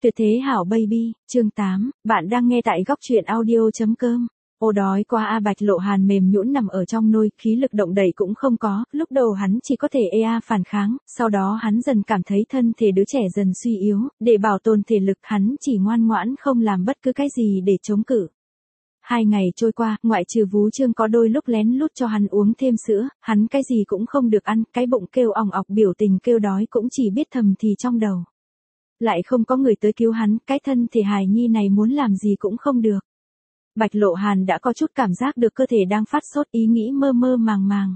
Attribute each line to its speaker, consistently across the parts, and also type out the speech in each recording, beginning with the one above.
Speaker 1: Tuyệt thế hảo baby, chương 8, bạn đang nghe tại góc truyện audio.com. Ô đói quá a. Bạch Lộ Hàn mềm nhũn nằm ở trong nôi, khí lực động đậy cũng không có, lúc đầu hắn chỉ có thể phản kháng, sau đó hắn dần cảm thấy thân thể đứa trẻ dần suy yếu, để bảo tồn thể lực hắn chỉ ngoan ngoãn không làm bất cứ cái gì để chống cự. 2 ngày trôi qua, ngoại trừ Vú Trương có đôi lúc lén lút cho hắn uống thêm sữa, hắn cái gì cũng không được ăn, cái bụng kêu òng ọc biểu tình kêu đói cũng chỉ biết thầm thì trong đầu. Lại không có người tới cứu hắn, cái thân thể hài nhi này muốn làm gì cũng không được. Bạch Lộ Hàn đã có chút cảm giác được cơ thể đang phát sốt, ý nghĩ mơ mơ màng màng.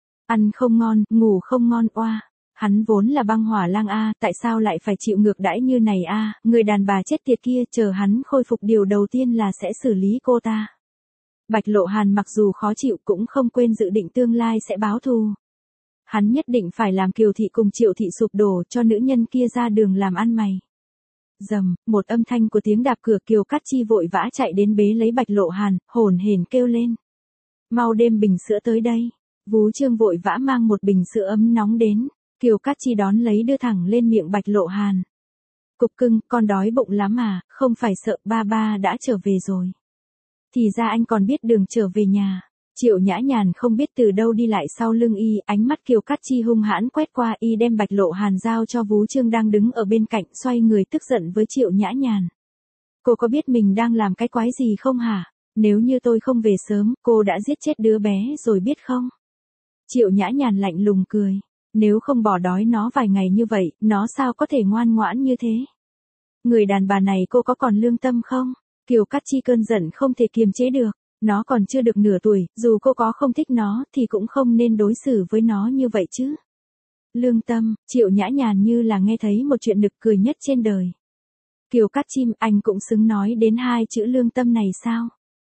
Speaker 1: Ăn không ngon, ngủ không ngon oa. Hắn vốn là băng hỏa lang a, tại sao lại phải chịu ngược đãi như này a? Người đàn bà chết tiệt kia, chờ hắn khôi phục điều đầu tiên là sẽ xử lý cô ta. Bạch Lộ Hàn mặc dù khó chịu cũng không quên dự định tương lai sẽ báo thù. Hắn nhất định phải làm Kiều Thị cùng Triệu Thị sụp đổ, cho nữ nhân kia ra đường làm ăn mày. Rầm, một âm thanh của tiếng đạp cửa, Kiều Cát Chi vội vã chạy đến bế lấy Bạch Lộ Hàn, hổn hển kêu lên. Mau đem bình sữa tới đây. Vú Trương vội vã mang một bình sữa ấm nóng đến. Kiều Cát Chi đón lấy đưa thẳng lên miệng Bạch Lộ Hàn. Cục cưng, con đói bụng lắm à, không phải sợ ba ba đã trở về rồi. Thì ra anh còn biết đường trở về nhà. Triệu Nhã Nhàn không biết từ đâu đi lại sau lưng y, ánh mắt Kiều Cát Chi hung hãn quét qua, y đem Bạch Lộ Hàn giao cho Vú Trương đang đứng ở bên cạnh, xoay người tức giận với Triệu Nhã Nhàn. Cô có biết mình đang làm cái quái gì không hả? Nếu như tôi không về sớm, cô đã giết chết đứa bé rồi biết không? Triệu Nhã Nhàn lạnh lùng cười. Nếu không bỏ đói nó vài ngày như vậy, nó sao có thể ngoan ngoãn như thế? Người đàn bà này cô có còn lương tâm không? Kiều Cát Chi cơn giận không thể kiềm chế được. Nó còn chưa được nửa tuổi, dù cô có không thích nó thì cũng không nên đối xử với nó như vậy chứ. Lương tâm, Triệu Nhã Nhàn như là nghe thấy một chuyện nực cười nhất trên đời. Kiều Cát Chi, anh cũng xứng nói đến 2 chữ lương tâm này sao?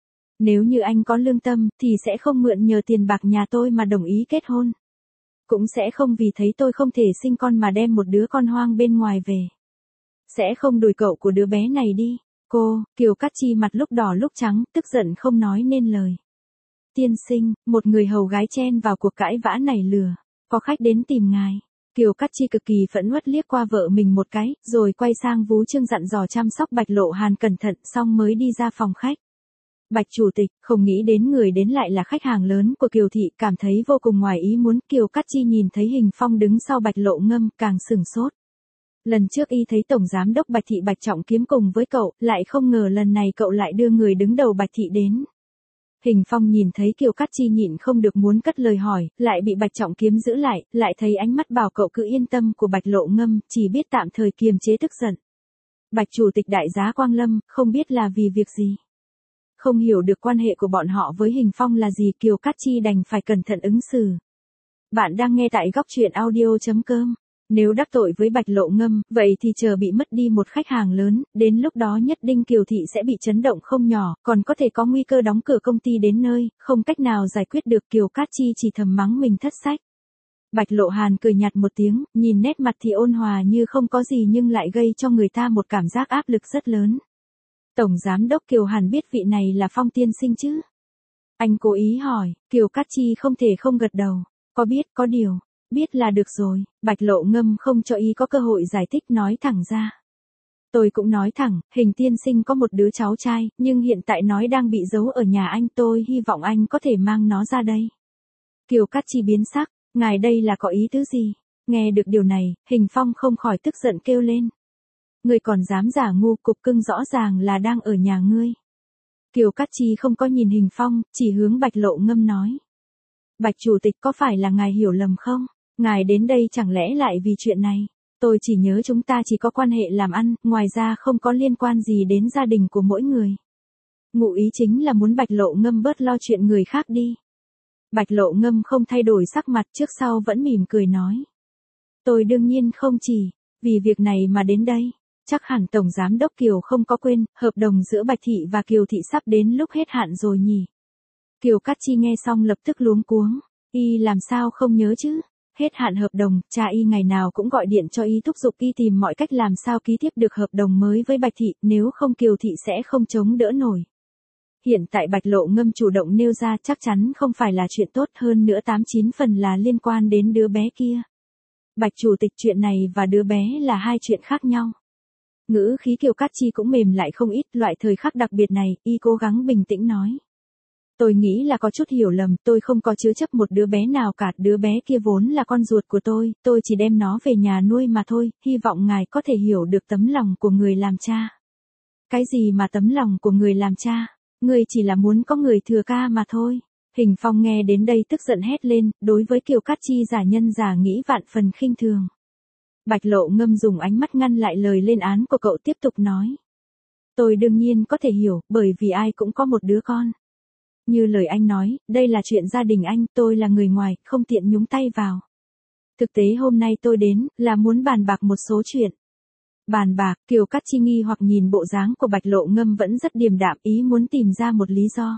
Speaker 1: Nếu như anh có lương tâm thì sẽ không mượn nhờ tiền bạc nhà tôi mà đồng ý kết hôn. Cũng sẽ không vì thấy tôi không thể sinh con mà đem một đứa con hoang bên ngoài về. Sẽ không đuổi cậu của đứa bé này đi. Cô, Kiều Cát Chi mặt lúc đỏ lúc trắng, tức giận không nói nên lời. Tiên sinh, một người hầu gái chen vào cuộc cãi vã này lừa. Có khách đến tìm ngài. Kiều Cát Chi cực kỳ phẫn uất liếc qua vợ mình một cái, rồi quay sang Vú Trương dặn dò chăm sóc Bạch Lộ Hàn cẩn thận, xong mới đi ra phòng khách. Bạch chủ tịch, không nghĩ đến người đến lại là khách hàng lớn của Kiều Thị, cảm thấy vô cùng ngoài ý muốn. Kiều Cát Chi nhìn thấy Hình Phong đứng sau Bạch Lộ Ngâm, càng sửng sốt. Lần trước y thấy Tổng Giám đốc Bạch Thị Bạch Trọng Kiếm cùng với cậu, lại không ngờ lần này cậu lại đưa người đứng đầu Bạch Thị đến. Hình Phong nhìn thấy Kiều Cát Chi nhịn không được muốn cất lời hỏi, lại bị Bạch Trọng Kiếm giữ lại thấy ánh mắt bảo cậu cứ yên tâm của Bạch Lộ Ngâm, chỉ biết tạm thời kiềm chế tức giận. Bạch chủ tịch đại giá Quang Lâm, không biết là vì việc gì. Không hiểu được quan hệ của bọn họ với Hình Phong là gì, Kiều Cát Chi đành phải cẩn thận ứng xử. Bạn đang nghe tại góc truyện audio.com. Nếu đắc tội với Bạch Lộ Ngâm, vậy thì chờ bị mất đi một khách hàng lớn, đến lúc đó nhất định Kiều Thị sẽ bị chấn động không nhỏ, còn có thể có nguy cơ đóng cửa công ty đến nơi, không cách nào giải quyết được. Kiều Cát Chi chỉ thầm mắng mình thất sách. Bạch Lộ Hàn cười nhạt một tiếng, nhìn nét mặt thì ôn hòa như không có gì nhưng lại gây cho người ta một cảm giác áp lực rất lớn. Tổng Giám đốc Kiều Hàn biết vị này là Phong tiên sinh chứ? Anh cố ý hỏi, Kiều Cát Chi không thể không gật đầu. Có biết, có điều. Biết là được rồi. Bạch Lộ Ngâm không cho y có cơ hội giải thích, nói thẳng ra. Tôi cũng nói thẳng, Hình tiên sinh có một đứa cháu trai, nhưng hiện tại nó đang bị giấu ở nhà anh, tôi hy vọng anh có thể mang nó ra đây. Kiều Cát Chi biến sắc, ngài đây là có ý tứ gì? Nghe được điều này, Hình Phong không khỏi tức giận kêu lên. Ngươi còn dám giả ngu, cục cưng rõ ràng là đang ở nhà ngươi. Kiều Cát Chi không có nhìn Hình Phong, chỉ hướng Bạch Lộ Ngâm nói. Bạch chủ tịch, có phải là ngài hiểu lầm không? Ngài đến đây chẳng lẽ lại vì chuyện này? Tôi chỉ nhớ chúng ta chỉ có quan hệ làm ăn, ngoài ra không có liên quan gì đến gia đình của mỗi người. Ngụ ý chính là muốn Bạch Lộ Ngâm bớt lo chuyện người khác đi. Bạch Lộ Ngâm không thay đổi sắc mặt, trước sau vẫn mỉm cười nói. Tôi đương nhiên không chỉ vì việc này mà đến đây. Chắc hẳn Tổng Giám đốc Kiều không có quên, hợp đồng giữa Bạch Thị và Kiều Thị sắp đến lúc hết hạn rồi nhỉ? Kiều Cát Chi nghe xong lập tức luống cuống. Y làm sao không nhớ chứ? Hết hạn hợp đồng, cha y ngày nào cũng gọi điện cho y thúc giục y tìm mọi cách làm sao ký tiếp được hợp đồng mới với Bạch Thị, nếu không Kiều Thị sẽ không chống đỡ nổi. Hiện tại Bạch Lộ Ngâm chủ động nêu ra chắc chắn không phải là chuyện tốt, hơn nữa 89 phần là liên quan đến đứa bé kia. Bạch chủ tịch, chuyện này và đứa bé là 2 chuyện khác nhau. Ngữ khí Kiều Cát Chi cũng mềm lại không ít, loại thời khắc đặc biệt này, y cố gắng bình tĩnh nói. Tôi nghĩ là có chút hiểu lầm, tôi không có chứa chấp một đứa bé nào cả, đứa bé kia vốn là con ruột của tôi chỉ đem nó về nhà nuôi mà thôi, hy vọng ngài có thể hiểu được tấm lòng của người làm cha. Cái gì mà tấm lòng của người làm cha, người chỉ là muốn có người thừa ca mà thôi. Hình Phong nghe đến đây tức giận hét lên, đối với Kiều Cát Chi giả nhân giả nghĩ vạn phần khinh thường. Bạch Lộ Ngâm dùng ánh mắt ngăn lại lời lên án của cậu, tiếp tục nói. Tôi đương nhiên có thể hiểu, bởi vì ai cũng có một đứa con. Như lời anh nói, đây là chuyện gia đình anh, tôi là người ngoài, không tiện nhúng tay vào. Thực tế hôm nay tôi đến, là muốn bàn bạc một số chuyện. Bàn bạc, Kiều Cát Chi nghi hoặc nhìn bộ dáng của Bạch Lộ Ngâm vẫn rất điềm đạm, ý muốn tìm ra một lý do.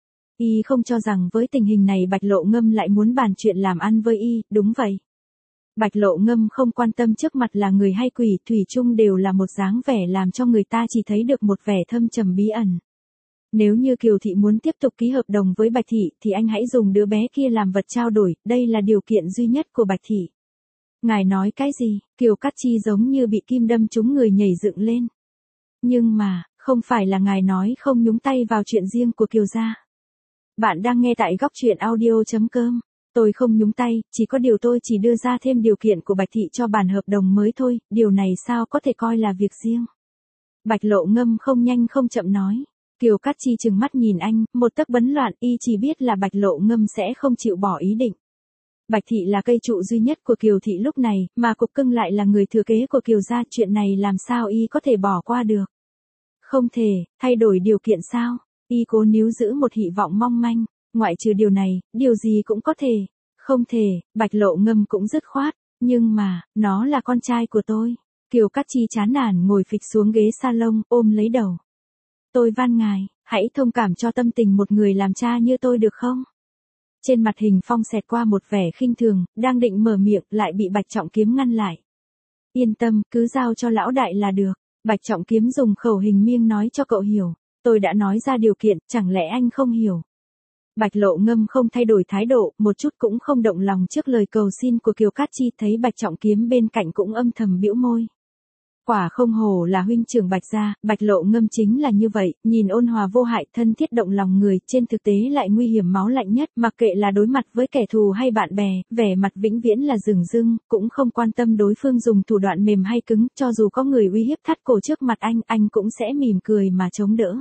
Speaker 1: Y không cho rằng với tình hình này Bạch Lộ Ngâm lại muốn bàn chuyện làm ăn với y, đúng vậy. Bạch Lộ Ngâm không quan tâm trước mặt là người hay quỷ, thủy chung đều là một dáng vẻ làm cho người ta chỉ thấy được một vẻ thâm trầm bí ẩn. Nếu như Kiều Thị muốn tiếp tục ký hợp đồng với Bạch Thị thì anh hãy dùng đứa bé kia làm vật trao đổi, đây là điều kiện duy nhất của Bạch Thị. Ngài nói cái gì? Kiều Cát Chi giống như bị kim đâm trúng người nhảy dựng lên. Nhưng mà, không phải là ngài nói không nhúng tay vào chuyện riêng của Kiều gia. Bạn đang nghe tại góc truyện audio.com. Tôi không nhúng tay, chỉ có điều tôi chỉ đưa ra thêm điều kiện của Bạch Thị cho bản hợp đồng mới thôi, điều này sao có thể coi là việc riêng. Bạch Lộ Ngâm không nhanh không chậm nói. Kiều Cát Chi trừng mắt nhìn anh, một tấc bấn loạn, y chỉ biết là Bạch Lộ Ngâm sẽ không chịu bỏ ý định. Bạch Thị là cây trụ duy nhất của Kiều Thị lúc này, mà Cục Cưng lại là người thừa kế của Kiều gia, chuyện này làm sao y có thể bỏ qua được. Không thể, thay đổi điều kiện sao? Y cố níu giữ một hy vọng mong manh, ngoại trừ điều này, điều gì cũng có thể. Không thể, Bạch Lộ Ngâm cũng dứt khoát, nhưng mà, nó là con trai của tôi. Kiều Cát Chi chán nản ngồi phịch xuống ghế salon, ôm lấy đầu. Tôi van ngài, hãy thông cảm cho tâm tình một người làm cha như tôi được không? Trên mặt Hình Phong xẹt qua một vẻ khinh thường, đang định mở miệng lại bị Bạch Trọng Kiếm ngăn lại. Yên tâm, cứ giao cho lão đại là được. Bạch Trọng Kiếm dùng khẩu hình miêng nói cho cậu hiểu. Tôi đã nói ra điều kiện, chẳng lẽ anh không hiểu? Bạch Lộ Ngâm không thay đổi thái độ, một chút cũng không động lòng trước lời cầu xin của Kiều Cát Chi, thấy Bạch Trọng Kiếm bên cạnh cũng âm thầm bĩu môi. Quả không hổ là huynh trưởng Bạch gia, Bạch Lộ Ngâm chính là như vậy, nhìn ôn hòa vô hại, thân thiết động lòng người, trên thực tế lại nguy hiểm máu lạnh nhất, mặc kệ là đối mặt với kẻ thù hay bạn bè, vẻ mặt vĩnh viễn là dửng dưng, cũng không quan tâm đối phương dùng thủ đoạn mềm hay cứng, cho dù có người uy hiếp thắt cổ trước mặt anh cũng sẽ mỉm cười mà chống đỡ.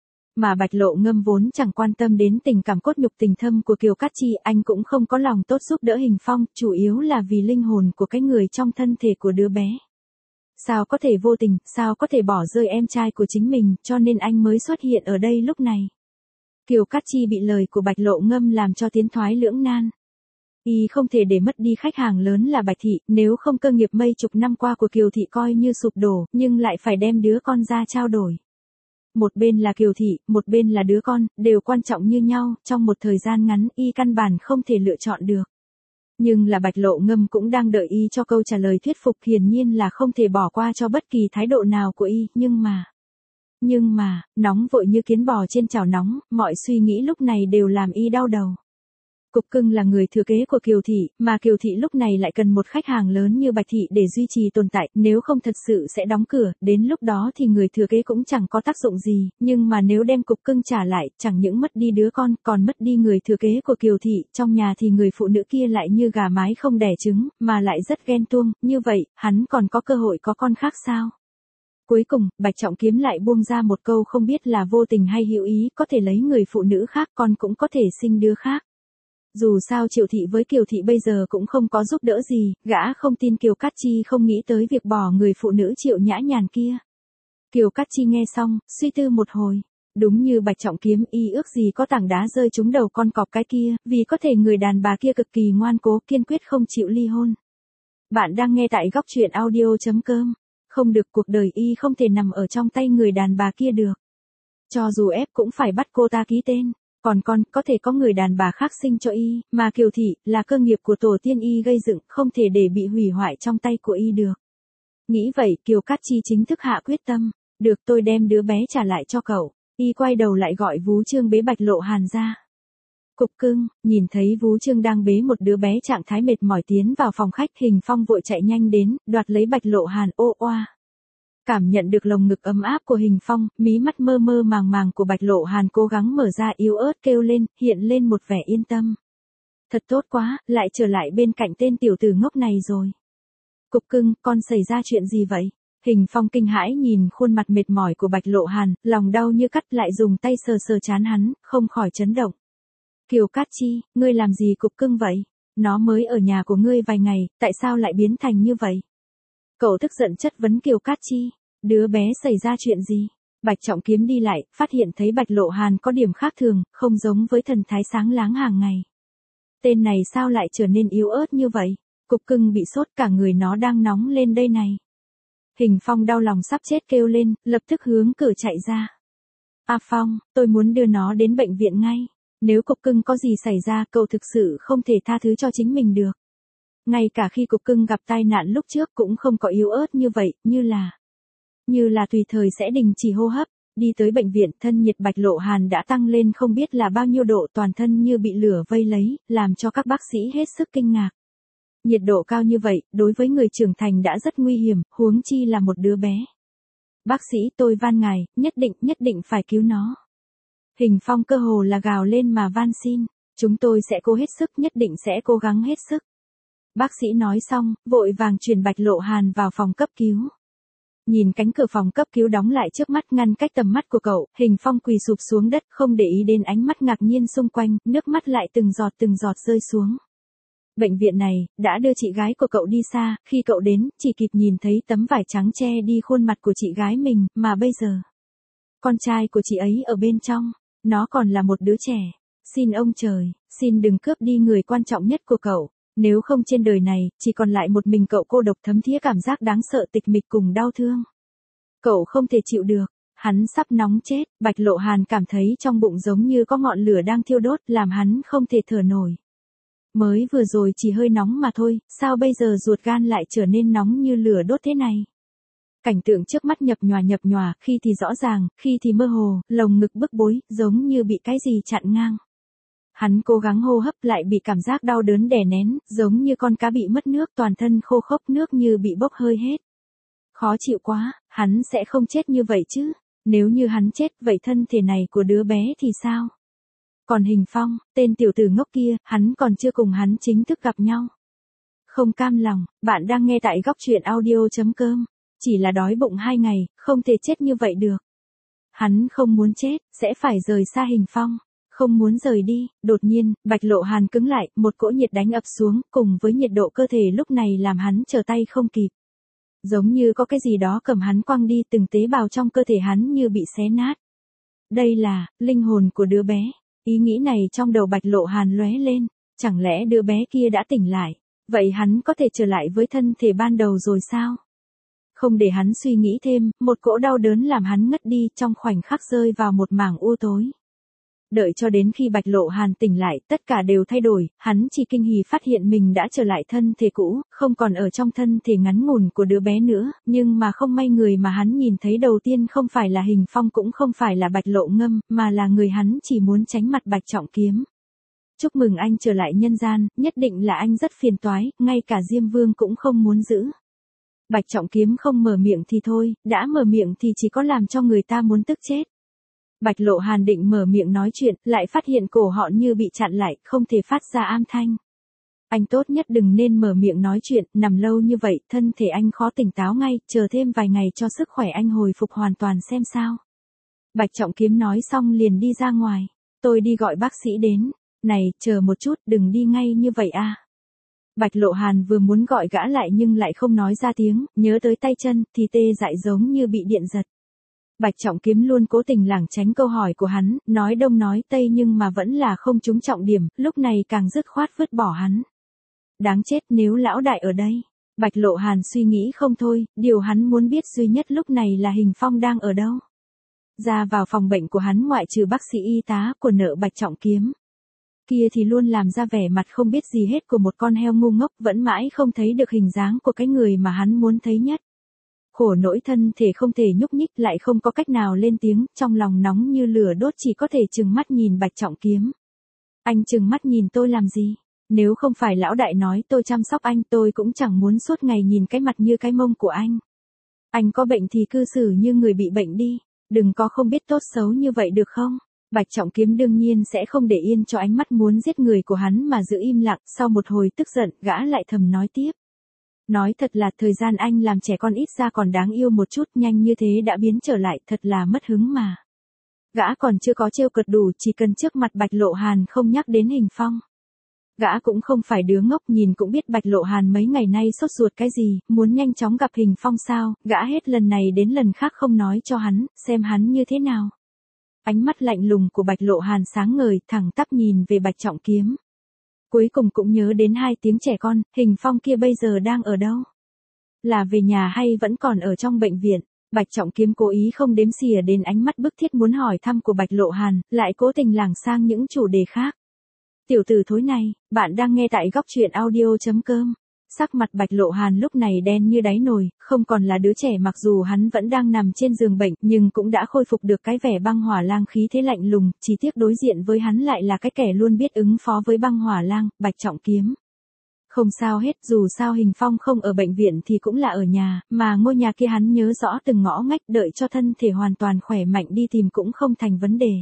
Speaker 1: Mà Bạch Lộ Ngâm vốn chẳng quan tâm đến tình cảm cốt nhục tình thâm của Kiều Cát Chi, anh cũng không có lòng tốt giúp đỡ Hình Phong, chủ yếu là vì linh hồn của cái người trong thân thể của đứa bé. Sao có thể vô tình, sao có thể bỏ rơi em trai của chính mình, cho nên anh mới xuất hiện ở đây lúc này. Kiều Cát Chi bị lời của Bạch Lộ Ngâm làm cho tiến thoái lưỡng nan. Y không thể để mất đi khách hàng lớn là Bạch Thị, nếu không cơ nghiệp mấy chục năm qua của Kiều Thị coi như sụp đổ, nhưng lại phải đem đứa con ra trao đổi. Một bên là Kiều Thị, một bên là đứa con, đều quan trọng như nhau, trong một thời gian ngắn y căn bản không thể lựa chọn được. Nhưng là Bạch Lộ Ngâm cũng đang đợi y cho câu trả lời thuyết phục, hiển nhiên là không thể bỏ qua cho bất kỳ thái độ nào của y, nhưng mà, nóng vội như kiến bò trên chảo nóng, mọi suy nghĩ lúc này đều làm y đau đầu. Cục Cưng là người thừa kế của Kiều Thị, mà Kiều Thị lúc này lại cần một khách hàng lớn như Bạch Thị để duy trì tồn tại, nếu không thật sự sẽ đóng cửa, đến lúc đó thì người thừa kế cũng chẳng có tác dụng gì, nhưng mà nếu đem Cục Cưng trả lại, chẳng những mất đi đứa con, còn mất đi người thừa kế của Kiều Thị, trong nhà thì người phụ nữ kia lại như gà mái không đẻ trứng, mà lại rất ghen tuông, như vậy, hắn còn có cơ hội có con khác sao? Cuối cùng, Bạch Trọng Kiếm lại buông ra một câu không biết là vô tình hay hữu ý, có thể lấy người phụ nữ khác, con cũng có thể sinh đứa khác. Dù sao Triệu Thị với Kiều Thị bây giờ cũng không có giúp đỡ gì, gã không tin Kiều Cát Chi không nghĩ tới việc bỏ người phụ nữ Triệu Nhã Nhàn kia. Kiều Cát Chi nghe xong, suy tư một hồi. Đúng như Bạch Trọng Kiếm, y ước gì có tảng đá rơi trúng đầu con cọp cái kia, vì có thể người đàn bà kia cực kỳ ngoan cố, kiên quyết không chịu ly hôn. Bạn đang nghe tại góc truyện audio.com. Không được, cuộc đời y không thể nằm ở trong tay người đàn bà kia được. Cho dù ép cũng phải bắt cô ta ký tên. Còn con, có thể có người đàn bà khác sinh cho y, mà Kiều Thị, là cơ nghiệp của tổ tiên y gây dựng, không thể để bị hủy hoại trong tay của y được. Nghĩ vậy, Kiều Cát Chi chính thức hạ quyết tâm. Được, tôi đem đứa bé trả lại cho cậu. Y quay đầu lại gọi Vú Trương bế Bạch Lộ Hàn ra. Cục Cưng, nhìn thấy Vú Trương đang bế một đứa bé trạng thái mệt mỏi tiến vào phòng khách, Hình Phong vội chạy nhanh đến, đoạt lấy Bạch Lộ Hàn, ô oa. Cảm nhận được lồng ngực ấm áp của Hình Phong, mí mắt mơ mơ màng màng của Bạch Lộ Hàn cố gắng mở ra yếu ớt kêu lên, hiện lên một vẻ yên tâm. Thật tốt quá, lại trở lại bên cạnh tên tiểu tử ngốc này rồi. Cục cưng, con xảy ra chuyện gì vậy? Hình Phong kinh hãi nhìn khuôn mặt mệt mỏi của Bạch Lộ Hàn, lòng đau như cắt lại dùng tay sờ sờ trán hắn, không khỏi chấn động. Kiều Cát Chi, ngươi làm gì cục cưng vậy? Nó mới ở nhà của ngươi vài ngày, tại sao lại biến thành như vậy? Cậu tức giận chất vấn Kiều Cát Chi, đứa bé xảy ra chuyện gì? Bạch Trọng Kiếm đi lại, phát hiện thấy Bạch Lộ Hàn có điểm khác thường, không giống với thần thái sáng láng hàng ngày. Tên này sao lại trở nên yếu ớt như vậy? Cục cưng bị sốt, cả người nó đang nóng lên đây này. Hình Phong đau lòng sắp chết kêu lên, lập tức hướng cửa chạy ra. A Phong, tôi muốn đưa nó đến bệnh viện ngay. Nếu cục cưng có gì xảy ra, cậu thực sự không thể tha thứ cho chính mình được. Ngay cả khi cục cưng gặp tai nạn lúc trước cũng không có yếu ớt như vậy, như là tùy thời sẽ đình chỉ hô hấp. Đi tới bệnh viện, thân nhiệt Bạch Lộ Hàn đã tăng lên không biết là bao nhiêu độ, toàn thân như bị lửa vây lấy, làm cho các bác sĩ hết sức kinh ngạc. Nhiệt độ cao như vậy, đối với người trưởng thành đã rất nguy hiểm, huống chi là một đứa bé. Bác sĩ, tôi van ngài, nhất định phải cứu nó. Hình Phong cơ hồ là gào lên mà van xin, chúng tôi sẽ cố hết sức, nhất định sẽ cố gắng hết sức. Bác sĩ nói xong, vội vàng chuyển Bạch Lộ Hàn vào phòng cấp cứu. Nhìn cánh cửa phòng cấp cứu đóng lại trước mắt ngăn cách tầm mắt của cậu, Hình Phong quỳ sụp xuống đất, không để ý đến ánh mắt ngạc nhiên xung quanh, nước mắt lại từng giọt rơi xuống. Bệnh viện này, đã đưa chị gái của cậu đi xa, khi cậu đến, chỉ kịp nhìn thấy tấm vải trắng che đi khuôn mặt của chị gái mình, mà bây giờ, con trai của chị ấy ở bên trong, nó còn là một đứa trẻ. Xin ông trời, xin đừng cướp đi người quan trọng nhất của cậu, nếu không trên đời này, chỉ còn lại một mình cậu cô độc thấm thía cảm giác đáng sợ tịch mịch cùng đau thương. Cậu không thể chịu được, hắn sắp nóng chết, Bạch Lộ Hàn cảm thấy trong bụng giống như có ngọn lửa đang thiêu đốt, làm hắn không thể thở nổi. Mới vừa rồi chỉ hơi nóng mà thôi, sao bây giờ ruột gan lại trở nên nóng như lửa đốt thế này? Cảnh tượng trước mắt nhập nhòa, khi thì rõ ràng, khi thì mơ hồ, lồng ngực bức bối, giống như bị cái gì chặn ngang. Hắn cố gắng hô hấp lại bị cảm giác đau đớn đè nén, giống như con cá bị mất nước, toàn thân khô khốc, nước như bị bốc hơi hết. Khó chịu quá, hắn sẽ không chết như vậy chứ? Nếu như hắn chết, vậy thân thể này của đứa bé thì sao? Còn Hình Phong, tên tiểu tử ngốc kia, hắn còn chưa cùng hắn chính thức gặp nhau. Không cam lòng, bạn đang nghe tại góc truyện audio.com. Chỉ là đói bụng 2 ngày, không thể chết như vậy được. Hắn không muốn chết, sẽ phải rời xa Hình Phong. Không muốn rời đi, đột nhiên, Bạch Lộ Hàn cứng lại, một cỗ nhiệt đánh ập xuống, cùng với nhiệt độ cơ thể lúc này làm hắn trở tay không kịp. Giống như có cái gì đó cầm hắn quăng đi, từng tế bào trong cơ thể hắn như bị xé nát. Đây là, linh hồn của đứa bé. Ý nghĩ này trong đầu Bạch Lộ Hàn lóe lên, chẳng lẽ đứa bé kia đã tỉnh lại, vậy hắn có thể trở lại với thân thể ban đầu rồi sao? Không để hắn suy nghĩ thêm, một cỗ đau đớn làm hắn ngất đi, trong khoảnh khắc rơi vào một mảng u tối. Đợi cho đến khi Bạch Lộ Hàn tỉnh lại, tất cả đều thay đổi, hắn chỉ kinh hỉ phát hiện mình đã trở lại thân thể cũ, không còn ở trong thân thể ngắn ngủn của đứa bé nữa, nhưng mà không may người mà hắn nhìn thấy đầu tiên không phải là Hình Phong cũng không phải là Bạch Lộ Ngâm, mà là người hắn chỉ muốn tránh mặt Bạch Trọng Kiếm. Chúc mừng anh trở lại nhân gian, nhất định là anh rất phiền toái, ngay cả Diêm Vương cũng không muốn giữ. Bạch Trọng Kiếm không mở miệng thì thôi, đã mở miệng thì chỉ có làm cho người ta muốn tức chết. Bạch Lộ Hàn định mở miệng nói chuyện, lại phát hiện cổ họng như bị chặn lại, không thể phát ra âm thanh. Anh tốt nhất đừng nên mở miệng nói chuyện, nằm lâu như vậy, thân thể anh khó tỉnh táo ngay, chờ thêm vài ngày cho sức khỏe anh hồi phục hoàn toàn xem sao. Bạch Trọng Kiếm nói xong liền đi ra ngoài, tôi đi gọi bác sĩ đến, này, chờ một chút, đừng đi ngay như vậy a. Bạch Lộ Hàn vừa muốn gọi gã lại nhưng lại không nói ra tiếng, nhớ tới tay chân, thì tê dại giống như bị điện giật. Bạch Trọng Kiếm luôn cố tình lảng tránh câu hỏi của hắn, nói đông nói tây nhưng mà vẫn là không trúng trọng điểm, lúc này càng dứt khoát vứt bỏ hắn. Đáng chết nếu lão đại ở đây. Bạch Lộ Hàn suy nghĩ không thôi, điều hắn muốn biết duy nhất lúc này là Hình Phong đang ở đâu. Ra vào phòng bệnh của hắn ngoại trừ bác sĩ y tá của nợ Bạch Trọng Kiếm. Kia thì luôn làm ra vẻ mặt không biết gì hết của một con heo ngu ngốc, vẫn mãi không thấy được hình dáng của cái người mà hắn muốn thấy nhất. Khổ nỗi thân thể không thể nhúc nhích, lại không có cách nào lên tiếng, trong lòng nóng như lửa đốt, chỉ có thể trừng mắt nhìn Bạch Trọng Kiếm. Anh trừng mắt nhìn tôi làm gì? Nếu không phải lão đại nói tôi chăm sóc anh, tôi cũng chẳng muốn suốt ngày nhìn cái mặt như cái mông của anh. Anh có bệnh thì cư xử như người bị bệnh đi, đừng có không biết tốt xấu như vậy được không? Bạch Trọng Kiếm đương nhiên sẽ không để yên cho ánh mắt muốn giết người của hắn mà giữ im lặng, sau một hồi tức giận, gã lại thầm nói tiếp. Nói thật là thời gian anh làm trẻ con ít ra còn đáng yêu một chút, nhanh như thế đã biến trở lại, thật là mất hứng mà. Gã còn chưa có trêu cợt đủ, chỉ cần trước mặt Bạch Lộ Hàn không nhắc đến Hình Phong. Gã cũng không phải đứa ngốc, nhìn cũng biết Bạch Lộ Hàn mấy ngày nay sốt ruột cái gì, muốn nhanh chóng gặp Hình Phong sao, gã hết lần này đến lần khác không nói cho hắn, xem hắn như thế nào. Ánh mắt lạnh lùng của Bạch Lộ Hàn sáng ngời, thẳng tắp nhìn về Bạch Trọng Kiếm. Cuối cùng cũng nhớ đến hai tiếng trẻ con, Hình Phong kia bây giờ đang ở đâu? Là về nhà hay vẫn còn ở trong bệnh viện? Bạch Trọng Kiếm cố ý không đếm xỉa đến ánh mắt bức thiết muốn hỏi thăm của Bạch Lộ Hàn, lại cố tình lảng sang những chủ đề khác. Tiểu tử thối này, bạn đang nghe tại góc truyện audio.com. Sắc mặt Bạch Lộ Hàn lúc này đen như đáy nồi, không còn là đứa trẻ, mặc dù hắn vẫn đang nằm trên giường bệnh, nhưng cũng đã khôi phục được cái vẻ băng hỏa lang khí thế lạnh lùng, chỉ tiếc đối diện với hắn lại là cái kẻ luôn biết ứng phó với băng hỏa lang, Bạch Trọng Kiếm. Không sao hết, dù sao Hình Phong không ở bệnh viện thì cũng là ở nhà, mà ngôi nhà kia hắn nhớ rõ từng ngõ ngách, đợi cho thân thể hoàn toàn khỏe mạnh đi tìm cũng không thành vấn đề.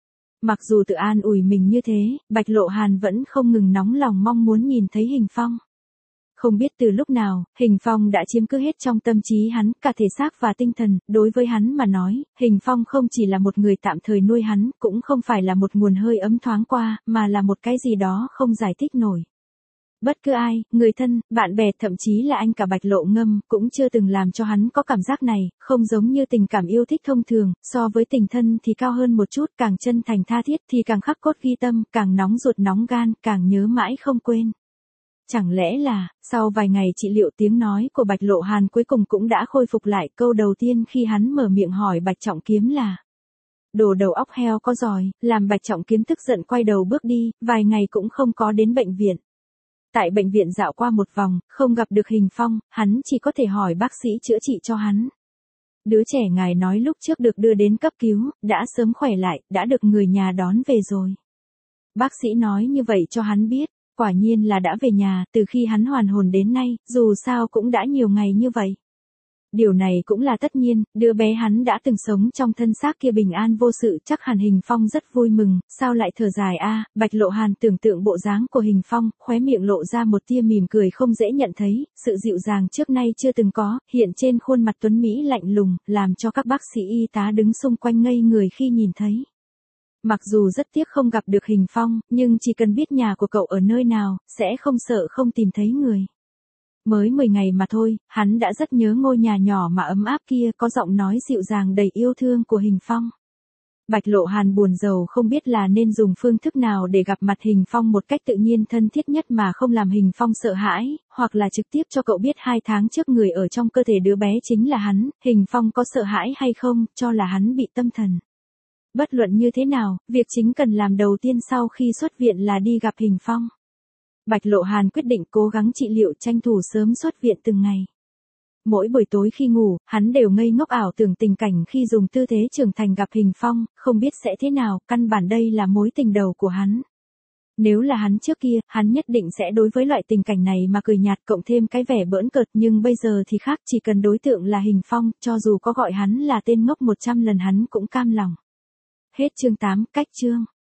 Speaker 1: Mặc dù tự an ủi mình như thế, Bạch Lộ Hàn vẫn không ngừng nóng lòng mong muốn nhìn thấy Hình Phong. Không biết từ lúc nào, Hình Phong đã chiếm cứ hết trong tâm trí hắn, cả thể xác và tinh thần, đối với hắn mà nói, Hình Phong không chỉ là một người tạm thời nuôi hắn, cũng không phải là một nguồn hơi ấm thoáng qua, mà là một cái gì đó không giải thích nổi. Bất cứ ai, người thân, bạn bè, thậm chí là anh cả Bạch Lộ Ngâm, cũng chưa từng làm cho hắn có cảm giác này, không giống như tình cảm yêu thích thông thường, so với tình thân thì cao hơn một chút, càng chân thành tha thiết thì càng khắc cốt ghi tâm, càng nóng ruột nóng gan, càng nhớ mãi không quên. Chẳng lẽ là, sau vài ngày trị liệu, tiếng nói của Bạch Lộ Hàn cuối cùng cũng đã khôi phục lại, câu đầu tiên khi hắn mở miệng hỏi Bạch Trọng Kiếm là: đồ đầu óc heo có giỏi, làm Bạch Trọng Kiếm tức giận quay đầu bước đi, vài ngày cũng không có đến bệnh viện. Tại bệnh viện dạo qua một vòng, không gặp được Hình Phong, hắn chỉ có thể hỏi bác sĩ chữa trị cho hắn. Đứa trẻ ngài nói lúc trước được đưa đến cấp cứu, đã sớm khỏe lại, đã được người nhà đón về rồi. Bác sĩ nói như vậy cho hắn biết, quả nhiên là đã về nhà, từ khi hắn hoàn hồn đến nay, dù sao cũng đã nhiều ngày như vậy. Điều này cũng là tất nhiên, đứa bé hắn đã từng sống trong thân xác kia bình an vô sự, chắc hẳn Hình Phong rất vui mừng, sao lại thở dài a? Bạch Lộ Hàn tưởng tượng bộ dáng của Hình Phong, khóe miệng lộ ra một tia mỉm cười không dễ nhận thấy, sự dịu dàng trước nay chưa từng có, hiện trên khuôn mặt tuấn Mỹ lạnh lùng, làm cho các bác sĩ y tá đứng xung quanh ngây người khi nhìn thấy. Mặc dù rất tiếc không gặp được Hình Phong, nhưng chỉ cần biết nhà của cậu ở nơi nào, sẽ không sợ không tìm thấy người. Mới 10 ngày mà thôi, hắn đã rất nhớ ngôi nhà nhỏ mà ấm áp kia, có giọng nói dịu dàng đầy yêu thương của Hình Phong. Bạch Lộ Hàn buồn rầu không biết là nên dùng phương thức nào để gặp mặt Hình Phong một cách tự nhiên thân thiết nhất mà không làm Hình Phong sợ hãi, hoặc là trực tiếp cho cậu biết 2 tháng trước người ở trong cơ thể đứa bé chính là hắn, Hình Phong có sợ hãi hay không, cho là hắn bị tâm thần. Bất luận như thế nào, việc chính cần làm đầu tiên sau khi xuất viện là đi gặp Hình Phong. Bạch Lộ Hàn quyết định cố gắng trị liệu, tranh thủ sớm xuất viện từng ngày. Mỗi buổi tối khi ngủ, hắn đều ngây ngốc ảo tưởng tình cảnh khi dùng tư thế trưởng thành gặp Hình Phong, không biết sẽ thế nào, căn bản đây là mối tình đầu của hắn. Nếu là hắn trước kia, hắn nhất định sẽ đối với loại tình cảnh này mà cười nhạt, cộng thêm cái vẻ bỡn cợt, nhưng bây giờ thì khác, chỉ cần đối tượng là Hình Phong, cho dù có gọi hắn là tên ngốc 100 lần hắn cũng cam lòng. Hết chương 8, cách chương.